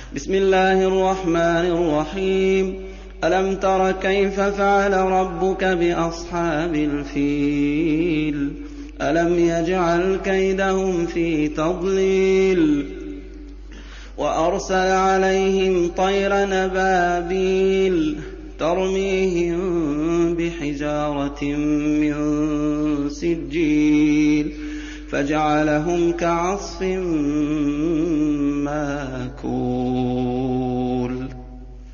بسم الله الرحمن الرحيم. ألم تر كيف فعل ربك بأصحاب الفيل؟ ألم يجعل كيدهم في تضليل وأرسل عليهم طيرا أبابيل ترميهم بحجارة من سجيل فجعلهم كعصف مأكول.